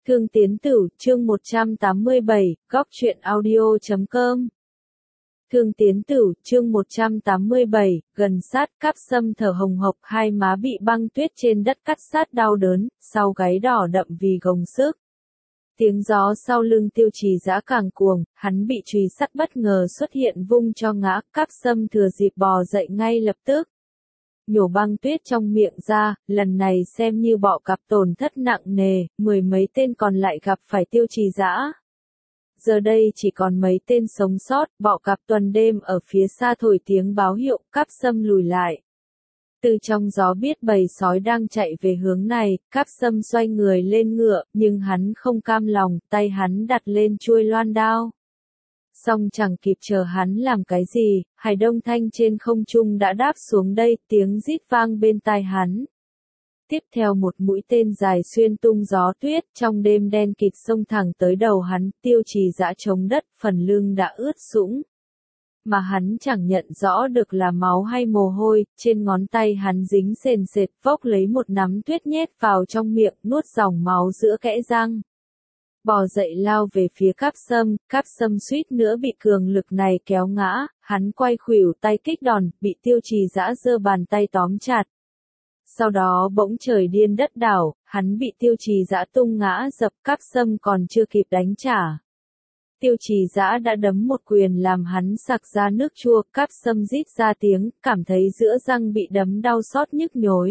Thương Tiến Tử, chương 187, góc truyện audio.com. Thương Tiến Tử, chương 187, gần sát, Cáp Sâm thở hồng hộc, hai má bị băng tuyết trên đất cắt sát đau đớn, sau gáy đỏ đậm vì gồng sức. Tiếng gió sau lưng Tiêu Trì Dã càng cuồng, hắn bị chùy sắt bất ngờ xuất hiện vung cho ngã, Cáp Sâm thừa dịp bò dậy ngay lập tức. Nhổ băng tuyết trong miệng ra, lần này xem như bọ cạp tổn thất nặng nề, mười mấy tên còn lại gặp phải Tiêu Trì Dã. Giờ đây chỉ còn mấy tên sống sót, bọ cạp tuần đêm ở phía xa thổi tiếng báo hiệu, Cáp Sâm lùi lại. Từ trong gió biết bầy sói đang chạy về hướng này, Cáp Sâm xoay người lên ngựa, nhưng hắn không cam lòng, tay hắn đặt lên chuôi loan đao. Song chẳng kịp chờ hắn làm cái gì, Hải Đông Thanh trên không trung đã đáp xuống đây, tiếng rít vang bên tai hắn. Tiếp theo một mũi tên dài xuyên tung gió tuyết, trong đêm đen kịt xông thẳng tới đầu hắn, Tiêu Trì Dã chống đất, phần lưng đã ướt sũng. Mà hắn chẳng nhận rõ được là máu hay mồ hôi, trên ngón tay hắn dính sền sệt, vốc lấy một nắm tuyết nhét vào trong miệng, nuốt dòng máu giữa kẽ răng. Bò dậy lao về phía Cáp Sâm suýt nữa bị cường lực này kéo ngã, hắn quay khuỷu tay kích đòn, bị Tiêu Trì Dã giơ bàn tay tóm chặt. Sau đó bỗng trời điên đất đảo, hắn bị Tiêu Trì Dã tung ngã dập, Cáp Sâm còn chưa kịp đánh trả. Tiêu Trì Dã đã đấm một quyền làm hắn sặc ra nước chua, Cáp Sâm rít ra tiếng, cảm thấy giữa răng bị đấm đau xót nhức nhối.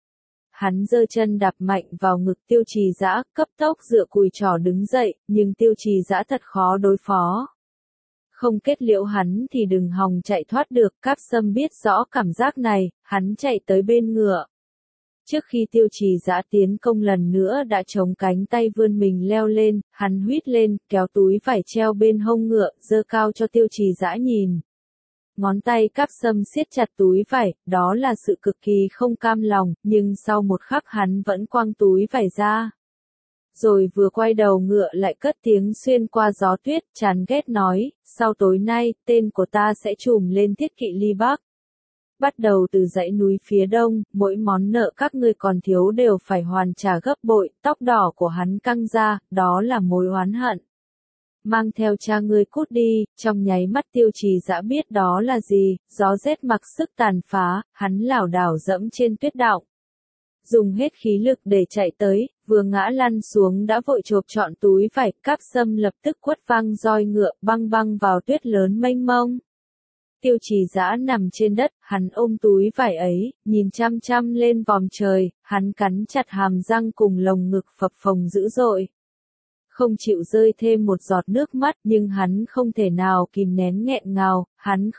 Hắn giơ chân đạp mạnh vào ngực Tiêu Trì Dã, cấp tốc dựa cùi chỏ đứng dậy, nhưng Tiêu Trì Dã thật khó đối phó. Không kết liễu hắn thì đừng hòng chạy thoát được, Cáp Sâm biết rõ cảm giác này, hắn chạy tới bên ngựa. Trước khi Tiêu Trì Dã tiến công lần nữa đã chống cánh tay vươn mình leo lên, hắn huýt lên, kéo túi vải treo bên hông ngựa, giơ cao cho Tiêu Trì Dã nhìn. Ngón tay Cáp Sâm siết chặt túi vải, đó là sự cực kỳ không cam lòng, nhưng sau một khắc hắn vẫn quăng túi vải ra. Rồi vừa quay đầu ngựa lại cất tiếng xuyên qua gió tuyết, chán ghét nói, sau tối nay, tên của ta sẽ trùm lên Thiết Kỵ Ly Bắc. Bắt đầu từ dãy núi phía đông, mỗi món nợ các ngươi còn thiếu đều phải hoàn trả gấp bội, tóc đỏ của hắn căng ra, đó là mối oán hận. Mang theo cha ngươi cút đi, trong nháy mắt Tiêu Trì Dã biết đó là gì, gió rét mặc sức tàn phá, hắn lảo đảo dẫm trên tuyết đọng. Dùng hết khí lực để chạy tới, vừa ngã lăn xuống đã vội chộp trọn túi vải, Cáp Sâm lập tức quất văng roi ngựa băng băng vào tuyết lớn mênh mông. Tiêu Trì Dã nằm trên đất, hắn ôm túi vải ấy, nhìn chăm chăm lên vòm trời, hắn cắn chặt hàm răng cùng lồng ngực phập phồng dữ dội. Không chịu rơi thêm một giọt nước mắt, nhưng hắn không thể nào kìm nén nghẹn ngào, hắn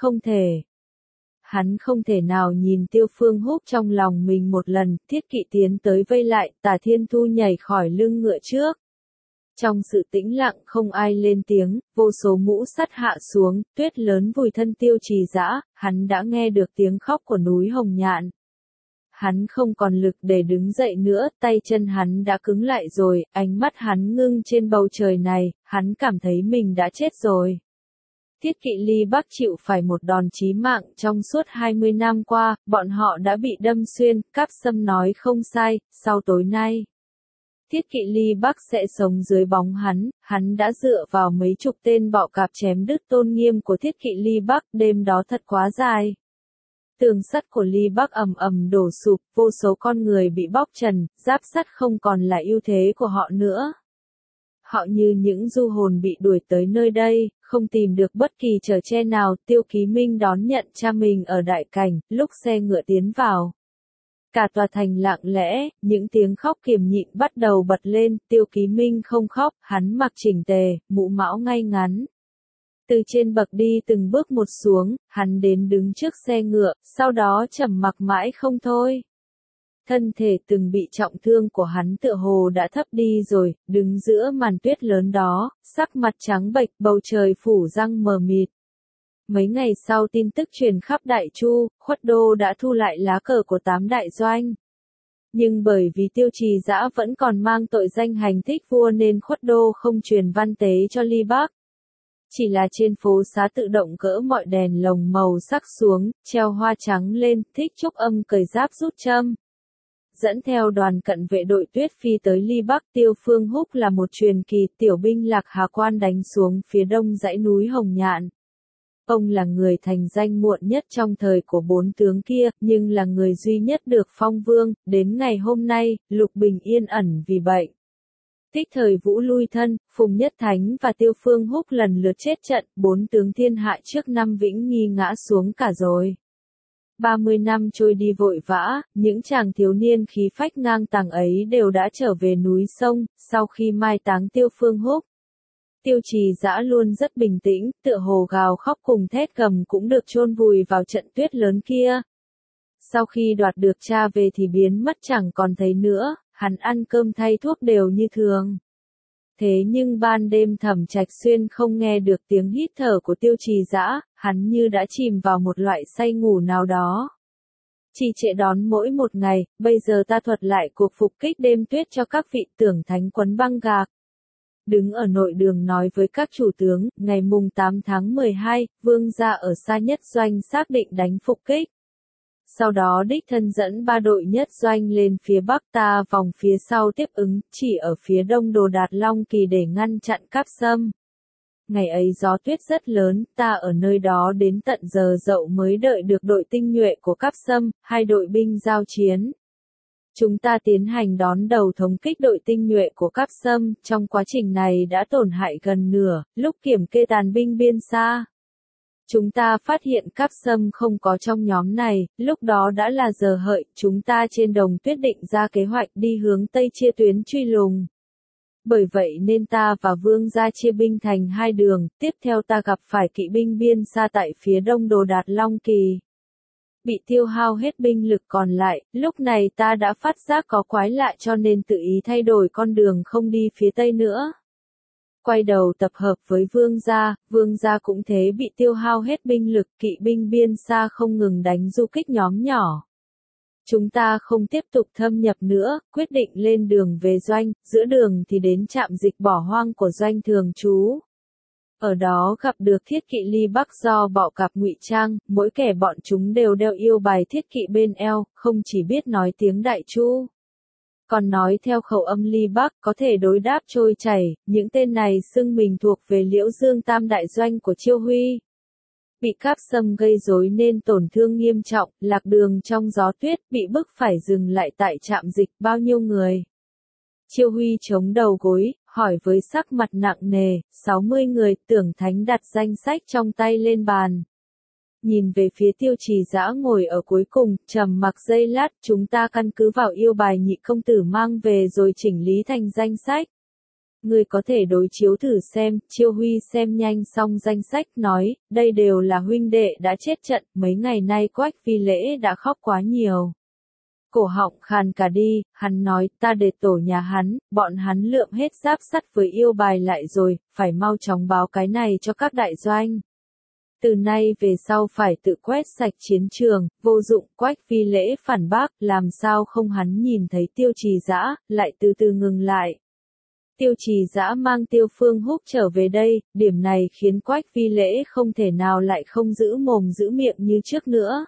không thể nào nhìn Tiêu Phương Húc trong lòng mình một lần, Thiết Kỵ tiến tới vây lại, Tả Thiên Thu nhảy khỏi lưng ngựa trước. Trong sự tĩnh lặng không ai lên tiếng, vô số mũ sắt hạ xuống, tuyết lớn vùi thân Tiêu Trì Dã, hắn đã nghe được tiếng khóc của núi Hồng Nhạn. Hắn không còn lực để đứng dậy nữa, tay chân hắn đã cứng lại rồi, ánh mắt hắn ngưng trên bầu trời này, hắn cảm thấy mình đã chết rồi. Thiết Kỵ Ly Bắc chịu phải một đòn chí mạng trong suốt 20 năm qua, bọn họ đã bị đâm xuyên, Cáp Sâm nói không sai, sau tối nay. Thiết Kỵ Ly Bắc sẽ sống dưới bóng hắn đã dựa vào mấy chục tên bọ cạp chém đứt tôn nghiêm của Thiết Kỵ Ly Bắc, đêm đó thật quá dài. Tường sắt của Ly Bắc ầm ầm đổ sụp, vô số con người bị bóc trần, giáp sắt không còn là ưu thế của họ nữa. Họ như những du hồn bị đuổi tới nơi đây, không tìm được bất kỳ trở che nào. Tiêu Ký Minh đón nhận cha mình ở đại cảnh, lúc xe ngựa tiến vào. Cả tòa thành lặng lẽ, những tiếng khóc kiềm nhịn bắt đầu bật lên, Tiêu Ký Minh không khóc, hắn mặc chỉnh tề, mũ mão ngay ngắn. Từ trên bậc đi từng bước một xuống, hắn đến đứng trước xe ngựa, sau đó trầm mặc mãi không thôi. Thân thể từng bị trọng thương của hắn tựa hồ đã thấp đi rồi, đứng giữa màn tuyết lớn đó, sắc mặt trắng bệch, bầu trời phủ răng mờ mịt. Mấy ngày sau tin tức truyền khắp Đại Chu, Khuất Đô đã thu lại lá cờ của 8 đại doanh. Nhưng bởi vì Tiêu Trì Dã vẫn còn mang tội danh hành thích vua nên Khuất Đô không truyền văn tế cho Ly Bắc. Chỉ là trên phố xá tự động gỡ mọi đèn lồng màu sắc xuống, treo hoa trắng lên, Thích Trúc Âm cởi giáp rút châm. dẫn theo đoàn cận vệ đội Tuyết Phi tới Ly Bắc. Tiêu Phương Húc là một truyền kỳ, tiểu binh Lạc Hà Quan đánh xuống phía đông dãy núi Hồng Nhạn. Ông là người thành danh muộn nhất trong thời của bốn tướng kia, nhưng là người duy nhất được phong vương, đến ngày hôm nay, Lục Bình yên ẩn vì bệnh. Tích thời Vũ lui thân, Phùng Nhất Thánh và Tiêu Phương Húc lần lượt chết trận, bốn tướng thiên hạ trước năm Vĩnh Nghi ngã xuống cả rồi. 30 năm trôi đi vội vã, những chàng thiếu niên khí phách ngang tàng ấy đều đã trở về núi sông, sau khi mai táng Tiêu Phương Húc. Tiêu Trì Dã luôn rất bình tĩnh, tựa hồ gào khóc cùng thét gầm cũng được chôn vùi vào trận tuyết lớn kia. Sau khi đoạt được cha về thì biến mất chẳng còn thấy nữa, hắn ăn cơm thay thuốc đều như thường. Thế nhưng ban đêm Thẩm Trạch Xuyên không nghe được tiếng hít thở của Tiêu Trì Dã, hắn như đã chìm vào một loại say ngủ nào đó. Trì Trệ đón mỗi một ngày, bây giờ ta thuật lại cuộc phục kích đêm tuyết cho các vị tưởng thánh quấn băng gạc. Đứng ở nội đường nói với các chủ tướng, ngày mùng 8 tháng 12, vương gia ở xa nhất doanh xác định đánh phục kích. Sau đó đích thân dẫn 3 đội nhất doanh lên phía bắc, ta vòng phía sau tiếp ứng, chỉ ở phía đông Đồ Đạt Long Kỳ để ngăn chặn Cáp Sâm. Ngày ấy gió tuyết rất lớn, ta ở nơi đó đến tận giờ dậu mới đợi được đội tinh nhuệ của Cáp Sâm, hai đội binh giao chiến. Chúng ta tiến hành đón đầu thống kích đội tinh nhuệ của Cáp Sâm, trong quá trình này đã tổn hại gần nửa, lúc kiểm kê tàn binh biên xa. Chúng ta phát hiện Cáp Sâm không có trong nhóm này, lúc đó đã là giờ hợi, chúng ta trên đồng tuyết định ra kế hoạch đi hướng Tây chia tuyến truy lùng. Bởi vậy nên ta và vương gia chia binh thành hai đường, tiếp theo ta gặp phải kỵ binh biên xa tại phía đông Đồ Đạt Long Kỳ. Bị tiêu hao hết binh lực còn lại, lúc này ta đã phát giác có quái lạ cho nên tự ý thay đổi con đường không đi phía Tây nữa. Quay đầu tập hợp với vương gia cũng thế bị tiêu hao hết binh lực, kỵ binh biên xa không ngừng đánh du kích nhóm nhỏ. Chúng ta không tiếp tục thâm nhập nữa, quyết định lên đường về doanh, giữa đường thì đến trạm dịch bỏ hoang của doanh thường trú. Ở đó gặp được thiết kỵ Ly Bắc do bọ cạp ngụy trang, mỗi kẻ bọn chúng đều đeo yêu bài thiết kỵ bên eo, không chỉ biết nói tiếng Đại Chu, còn nói theo khẩu âm Ly Bắc, có thể đối đáp trôi chảy. Những tên này xưng mình thuộc về Liễu Dương Tam đại doanh của Chiêu Huy. Bị Cáp Sâm gây rối nên tổn thương nghiêm trọng, lạc đường trong gió tuyết, bị bức phải dừng lại tại trạm dịch. Bao nhiêu người? Chiêu Huy chống đầu gối, hỏi với sắc mặt nặng nề. 60 người. Tưởng Thánh đặt danh sách trong tay lên bàn. Nhìn về phía Tiêu Trì Dã ngồi ở cuối cùng, trầm mặc giây lát, chúng ta căn cứ vào yêu bài nhị công tử mang về rồi chỉnh lý thành danh sách. Người có thể đối chiếu thử xem. Chiêu Huy xem nhanh xong danh sách, nói, đây đều là huynh đệ đã chết trận, mấy ngày nay Quách Phi Lễ đã khóc quá nhiều. Cổ họng khàn cả đi, hắn nói, ta để tổ nhà hắn, bọn hắn lượm hết giáp sắt với yêu bài lại rồi, phải mau chóng báo cái này cho các đại doanh. Từ nay về sau phải tự quét sạch chiến trường, vô dụng. Quách Phi Lễ phản bác, làm sao không, hắn nhìn thấy Tiêu Trì Dã, lại từ từ ngừng lại. Tiêu Trì Dã mang Tiêu Phương Húc trở về đây, điểm này khiến Quách Phi Lễ không thể nào lại không giữ mồm giữ miệng như trước nữa.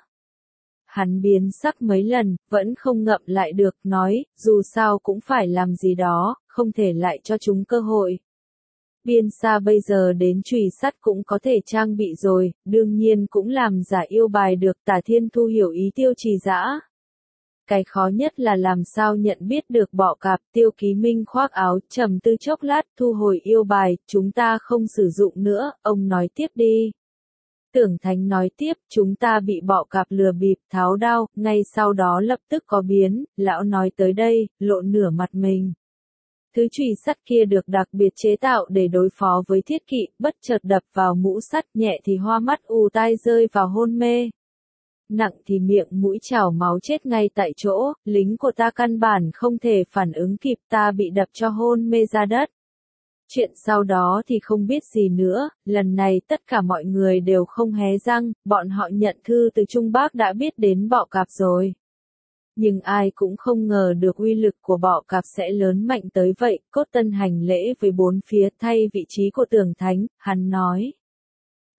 Hắn biến sắc mấy lần, vẫn không ngậm lại được, nói, dù sao cũng phải làm gì đó, không thể lại cho chúng cơ hội. Biên xa bây giờ đến chùy sắt cũng có thể trang bị rồi, đương nhiên cũng làm giả yêu bài được. Tả Thiên Thu hiểu ý Tiêu Trì Dã. Cái khó nhất là làm sao nhận biết được bọ cạp. Tiêu Ký Minh khoác áo, trầm tư chốc lát, thu hồi yêu bài, chúng ta không sử dụng nữa, ông nói tiếp đi. Tưởng Thánh nói tiếp, chúng ta bị bọ cạp lừa bịp, tháo đao, ngay sau đó lập tức có biến. Lão nói tới đây, lộ nửa mặt mình. Thứ chùy sắt kia được đặc biệt chế tạo để đối phó với thiết kỵ, bất chợt đập vào mũ sắt, nhẹ thì hoa mắt ù tai rơi vào hôn mê. Nặng thì miệng mũi trào máu chết ngay tại chỗ, lính của ta căn bản không thể phản ứng kịp, ta bị đập cho hôn mê ra đất. Chuyện sau đó thì không biết gì nữa, lần này tất cả mọi người đều không hé răng, bọn họ nhận thư từ Trung Bắc đã biết đến bọ cạp rồi. Nhưng ai cũng không ngờ được uy lực của bọ cạp sẽ lớn mạnh tới vậy. Cốt Tân hành lễ với bốn phía thay vị trí của Tưởng Thánh, hắn nói.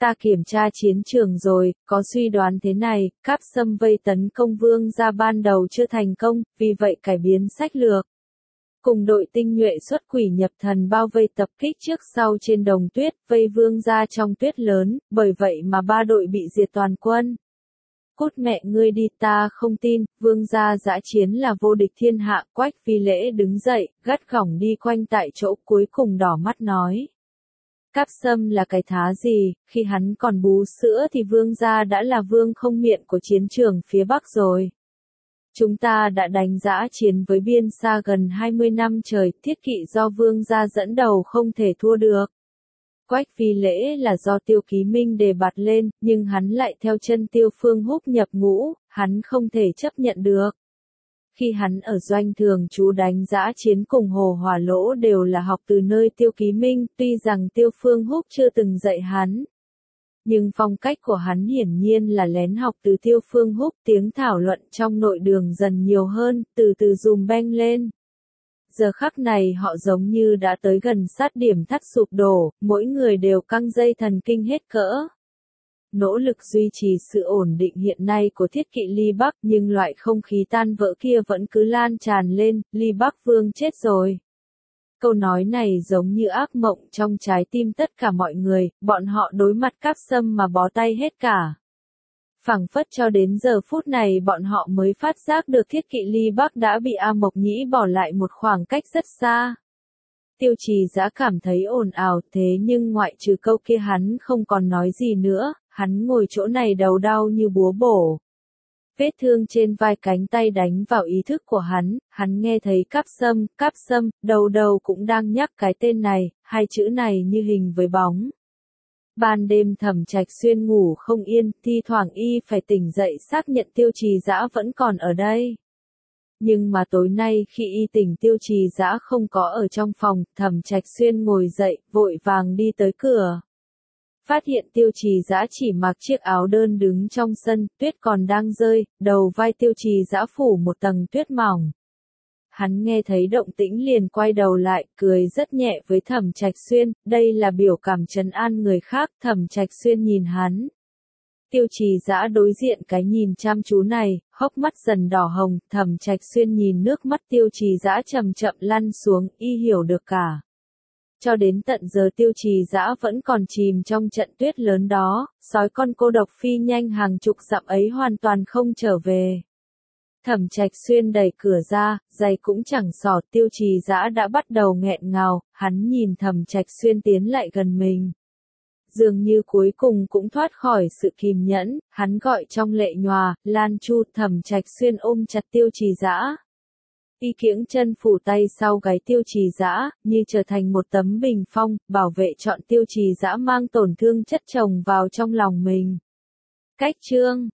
Ta kiểm tra chiến trường rồi, có suy đoán thế này, Cáp Sâm vây tấn công Vương gia ban đầu chưa thành công, vì vậy cải biến sách lược. Cùng đội tinh nhuệ xuất quỷ nhập thần bao vây tập kích trước sau trên đồng tuyết, vây Vương gia trong tuyết lớn, bởi vậy mà ba đội bị diệt toàn quân. Cút mẹ ngươi đi, ta không tin, Vương gia dã chiến là vô địch thiên hạ. Quách Phi Lễ đứng dậy, gắt gỏng đi quanh tại chỗ, cuối cùng đỏ mắt nói. Cáp Sâm là cái thá gì, khi hắn còn bú sữa thì Vương gia đã là vương không miện của chiến trường phía Bắc rồi. Chúng ta đã đánh dã chiến với biên xa gần 20 năm trời, thiết kỵ do Vương gia dẫn đầu không thể thua được. Quách Phi Lễ là do Tiêu Ký Minh đề bạt lên, nhưng hắn lại theo chân Tiêu Phương Húc nhập ngũ, hắn không thể chấp nhận được. Khi hắn ở doanh thường trú đánh dã chiến cùng Hồ Hỏa Lỗ đều là học từ nơi Tiêu Ký Minh, tuy rằng Tiêu Phương Húc chưa từng dạy hắn. Nhưng phong cách của hắn hiển nhiên là lén học từ Tiêu Phương Húc, tiếng thảo luận trong nội đường dần nhiều hơn, từ từ dùm beng lên. Giờ khắc này họ giống như đã tới gần sát điểm thắt sụp đổ, mỗi người đều căng dây thần kinh hết cỡ. Nỗ lực duy trì sự ổn định hiện nay của thiết kỵ Ly Bắc, nhưng loại không khí tan vỡ kia vẫn cứ lan tràn lên, Ly Bắc Vương chết rồi. Câu nói này giống như ác mộng trong trái tim tất cả mọi người, bọn họ đối mặt Cáp Sâm mà bó tay hết cả. Phảng phất cho đến giờ phút này bọn họ mới phát giác được thiết kỵ Ly Bắc đã bị A Mộc Nhĩ bỏ lại một khoảng cách rất xa. Tiêu Trì Dã cảm thấy ồn ào, thế nhưng ngoại trừ câu kia hắn không còn nói gì nữa, hắn ngồi chỗ này đầu đau như búa bổ. Vết thương trên vai cánh tay đánh vào ý thức của hắn nghe thấy Cáp Sâm, đầu đầu cũng đang nhắc cái tên này, hai chữ này như hình với bóng. Ban đêm Thẩm Trạch Xuyên ngủ không yên, thi thoảng y phải tỉnh dậy xác nhận Tiêu Trì Dã vẫn còn ở đây. Nhưng mà tối nay khi y tỉnh Tiêu Trì Dã không có ở trong phòng, Thẩm Trạch Xuyên ngồi dậy, vội vàng đi tới cửa. Phát hiện Tiêu Trì Dã chỉ mặc chiếc áo đơn đứng trong sân, tuyết còn đang rơi, đầu vai Tiêu Trì Dã phủ một tầng tuyết mỏng. Hắn nghe thấy động tĩnh liền quay đầu lại, cười rất nhẹ với Thẩm Trạch Xuyên, đây là biểu cảm trấn an người khác. Thẩm Trạch Xuyên nhìn hắn. Tiêu Trì Dã đối diện cái nhìn chăm chú này, hốc mắt dần đỏ hồng, Thẩm Trạch Xuyên nhìn nước mắt Tiêu Trì Dã chậm chậm lăn xuống, y hiểu được cả. Cho đến tận giờ Tiêu Trì Dã vẫn còn chìm trong trận tuyết lớn đó, sói con cô độc phi nhanh hàng chục dặm ấy hoàn toàn không trở về. Thẩm Trạch Xuyên đẩy cửa ra, giày cũng chẳng xỏ, Tiêu Trì Dã đã bắt đầu nghẹn ngào, hắn nhìn Thẩm Trạch Xuyên tiến lại gần mình. Dường như cuối cùng cũng thoát khỏi sự kìm nhẫn, hắn gọi trong lệ nhòa, Lan Chu. Thẩm Trạch Xuyên ôm chặt Tiêu Trì Dã. Y kiễng chân phủ tay sau gáy Tiêu Trì Dã, như trở thành một tấm bình phong, bảo vệ trọn Tiêu Trì Dã mang tổn thương chất chồng vào trong lòng mình. Cách chương